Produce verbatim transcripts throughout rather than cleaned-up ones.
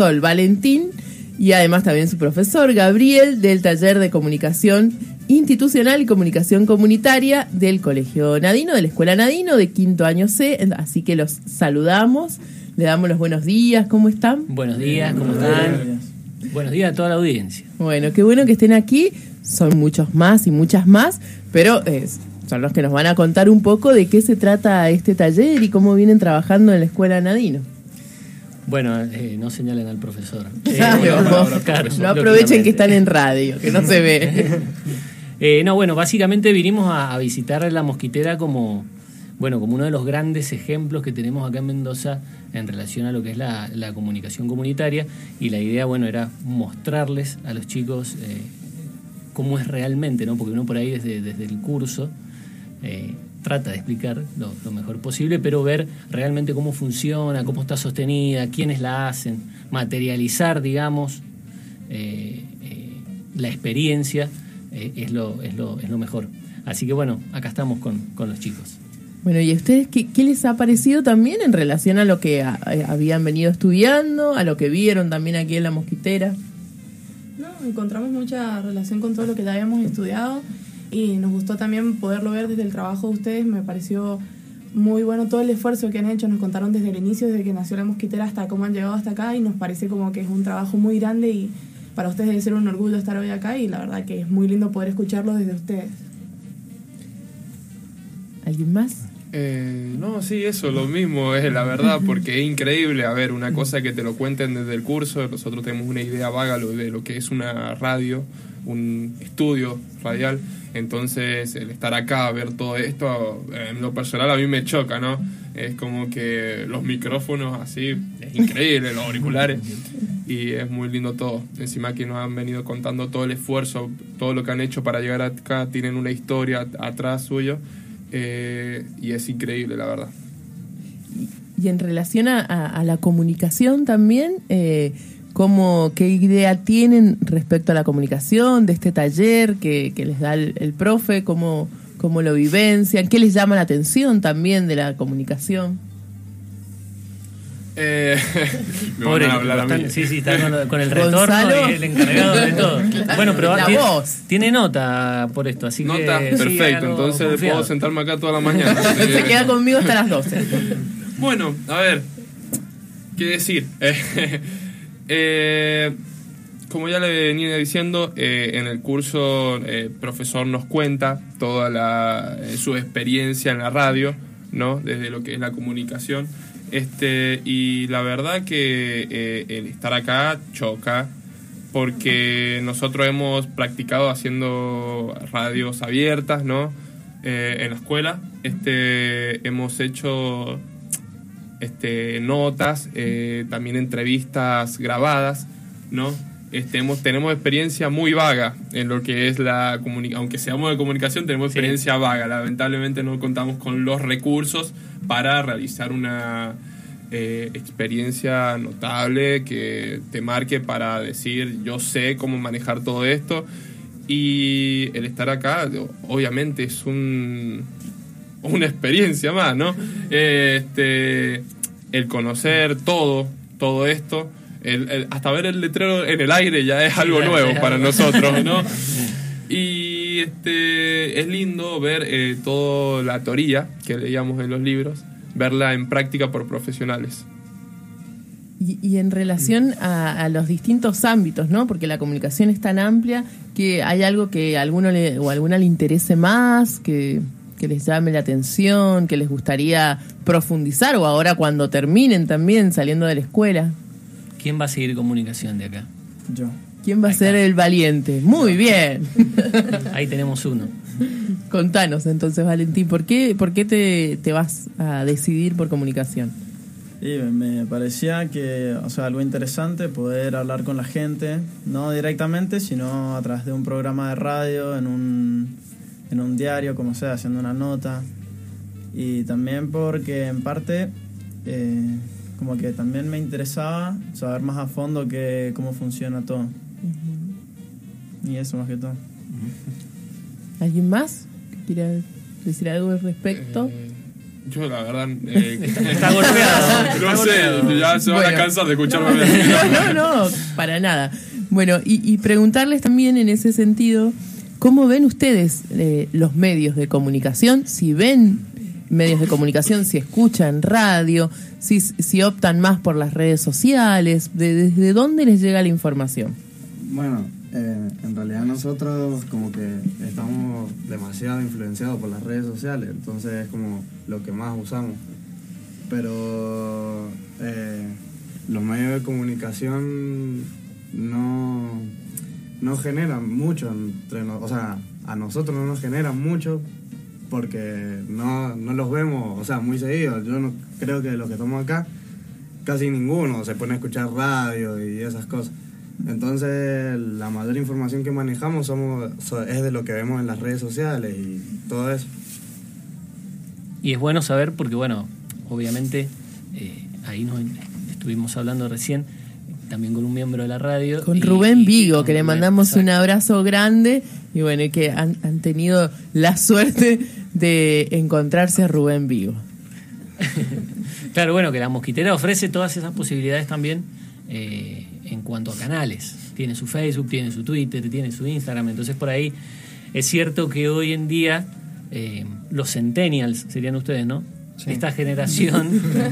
Sol, Valentín, y además también su profesor, Gabriel, del taller de comunicación institucional y comunicación comunitaria del Colegio Nadino, de la Escuela Nadino, de quinto año C. Así que los saludamos, le damos los buenos días. ¿Cómo están? Buenos días, ¿cómo están? Buenos días a toda la audiencia. Bueno, qué bueno que estén aquí. Son muchos más y muchas más, pero eh, son los que nos van a contar un poco de qué se trata este taller y cómo vienen trabajando en la Escuela Nadino. Bueno, eh, no señalen al profesor. Claro, eh, no, claro, no aprovechen que están en radio, que no se ve. eh, no, bueno, básicamente vinimos a, a visitar La Mosquitera como, bueno, como uno de los grandes ejemplos que tenemos acá en Mendoza en relación a lo que es la, la comunicación comunitaria, y la idea, bueno, era mostrarles a los chicos eh, cómo es realmente, ¿no? Porque uno por ahí desde, desde el curso eh, trata de explicar lo, lo mejor posible, pero ver realmente cómo funciona, cómo está sostenida, quiénes la hacen, materializar, digamos, eh, eh, la experiencia eh, es, lo, es, lo, es lo mejor. Así que bueno, acá estamos con, con los chicos. Bueno, ¿y a ustedes qué, qué les ha parecido también en relación a lo que a, a, habían venido estudiando, a lo que vieron también aquí en La Mosquitera? No, encontramos mucha relación con todo lo que ya habíamos estudiado y nos gustó también poderlo ver desde el trabajo de ustedes. Me pareció muy bueno todo el esfuerzo que han hecho. Nos contaron desde el inicio, desde que nació La Mosquitera hasta cómo han llegado hasta acá, y nos parece como que es un trabajo muy grande y para ustedes debe ser un orgullo estar hoy acá, y la verdad que es muy lindo poder escucharlo desde ustedes. ¿Alguien más? Eh, no, sí, eso, lo mismo es la verdad, porque es increíble. A ver, una cosa que te lo cuenten desde el curso, nosotros tenemos una idea vaga de lo que es una radio, un estudio radial, entonces el estar acá, ver todo esto, en lo personal a mí me choca, ¿no? Es como que los micrófonos así, es increíble, los auriculares, y es muy lindo todo. Encima que nos han venido contando todo el esfuerzo, todo lo que han hecho para llegar acá, tienen una historia atrás suyo. Eh, y es increíble, la verdad. Y en relación a, a, a la comunicación también, eh, ¿cómo, ¿qué idea tienen respecto a la comunicación de este taller que, que les da el, el profe? ¿Cómo, ¿Cómo lo vivencian? ¿Qué les llama la atención también de la comunicación? Eh, me Pobre, van a hablar a mí. Sí, sí, está con, con el retorno Gonzalo. y el encargado de todo. Bueno, pero La tiene, voz. tiene nota por esto, así Nota, que... perfecto, sí, hágalo entonces confiado. puedo sentarme acá toda la mañana. Se queda conmigo hasta las doce. Bueno, a ver, ¿qué decir? eh, como ya le venía diciendo, eh, en el curso el profesor nos cuenta toda la, eh, su experiencia en la radio, ¿no? Desde lo que es la comunicación. Este, y la verdad que eh, el estar acá choca, porque nosotros hemos practicado haciendo radios abiertas, ¿no? Eh, en la escuela. Este, hemos hecho este, notas, eh, también entrevistas grabadas, ¿no? Este, hemos, tenemos experiencia muy vaga en lo que es la comunicación. Aunque seamos de comunicación, tenemos experiencia sí. vaga. Lamentablemente no contamos con los recursos para realizar una eh, experiencia notable que te marque para decir, yo sé cómo manejar todo esto. Y el estar acá, obviamente, es un una experiencia más, ¿no? Este, el conocer todo, todo esto. El, el, hasta ver el letrero en el aire ya es algo nuevo para nosotros, ¿no? Y este, es lindo ver eh, toda la teoría que leíamos en los libros, verla en práctica por profesionales. Y, y en relación a, a los distintos ámbitos, ¿no? Porque la comunicación es tan amplia que hay algo que a alguno le, o a alguna le interese más, que, que les llame la atención, que les gustaría profundizar, o ahora cuando terminen también saliendo de la escuela. ¿Quién va a seguir comunicación de acá? Yo. ¿Quién va Ahí a ser está. el valiente? Muy bien. Ahí tenemos uno. Contanos entonces, Valentín, ¿por qué, por qué te, te vas a decidir por comunicación? Y me parecía que, o sea, algo interesante poder hablar con la gente, no directamente, sino a través de un programa de radio, en un, en un diario, como sea, haciendo una nota. Y también porque, en parte, eh, como que también me interesaba saber más a fondo que, cómo funciona todo. Uh-huh. Y eso más que todo. Uh-huh. ¿Alguien más que quiera decir algo al respecto? Eh, Yo la verdad eh, está, está golpeado. No está sé, golpeado. ya se van Bueno. a cansar de escucharme. No, no, no, para nada. Bueno, y, y preguntarles también en ese sentido, ¿cómo ven ustedes eh, los medios de comunicación? Si ven medios de comunicación, si escuchan radio, si, si optan más por las redes sociales, de, ¿desde dónde les llega la información? Bueno, eh, en realidad nosotros como que estamos demasiado influenciados por las redes sociales, entonces es como lo que más usamos. Pero eh, los medios de comunicación no, no generan mucho entre nosotros, o sea, a nosotros no nos generan mucho porque no, no los vemos, o sea, muy seguidos. Yo no creo que los que estamos acá, casi ninguno se pone a escuchar radio y esas cosas. Entonces, la mayor información que manejamos somos es de lo que vemos en las redes sociales y todo eso. Y es bueno saber porque, bueno, obviamente, eh, ahí nos estuvimos hablando recién, también con un miembro de la radio. Con y, Rubén y, Vigo, con que le Rubén, mandamos exacto. un abrazo grande y bueno, y que han, han tenido la suerte de encontrarse a Rubén Vigo. Claro, bueno, que la Mosquitera ofrece todas esas posibilidades también eh, en cuanto a canales. Tiene su Facebook, tiene su Twitter, tiene su Instagram. Entonces, por ahí es cierto que hoy en día eh, los centennials serían ustedes, ¿no? Sí. Esta generación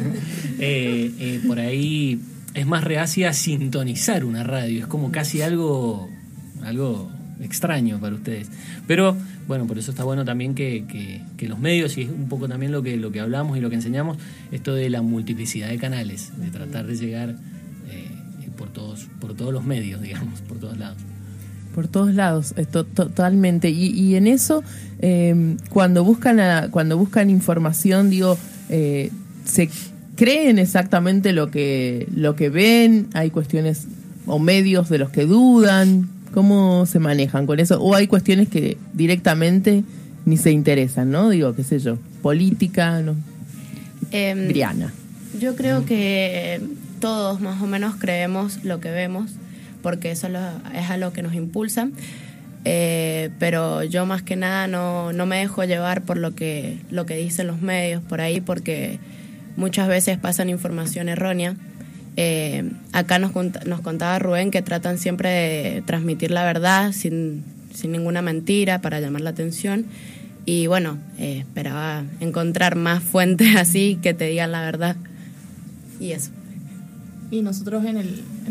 eh, eh, por ahí es más reacia a sintonizar una radio. Es como casi algo, algo extraño para ustedes. Pero bueno, por eso está bueno también que, que, que los medios, y es un poco también lo que, lo que hablamos y lo que enseñamos, esto de la multiplicidad de canales, de tratar de llegar eh, por todos, por todos los medios, digamos, por todos lados. Por todos lados, esto, totalmente. Y, y en eso, eh, cuando buscan a, cuando buscan información, digo, eh, se creen exactamente lo que lo que ven. Hay cuestiones o medios de los que dudan. ¿Cómo se manejan con eso? O hay cuestiones que directamente ni se interesan, ¿no? Digo, qué sé yo, política, ¿no? Eh, Briana. Yo creo que todos más o menos creemos lo que vemos, porque eso lo, es a lo que nos impulsa, eh, pero yo más que nada no, no me dejo llevar por lo que, lo que dicen los medios por ahí, porque muchas veces pasan información errónea. Eh, acá nos, nos contaba Rubén que tratan siempre de transmitir la verdad sin, sin ninguna mentira para llamar la atención, y bueno, eh, esperaba encontrar más fuentes así que te digan la verdad y eso. Y nosotros en el, en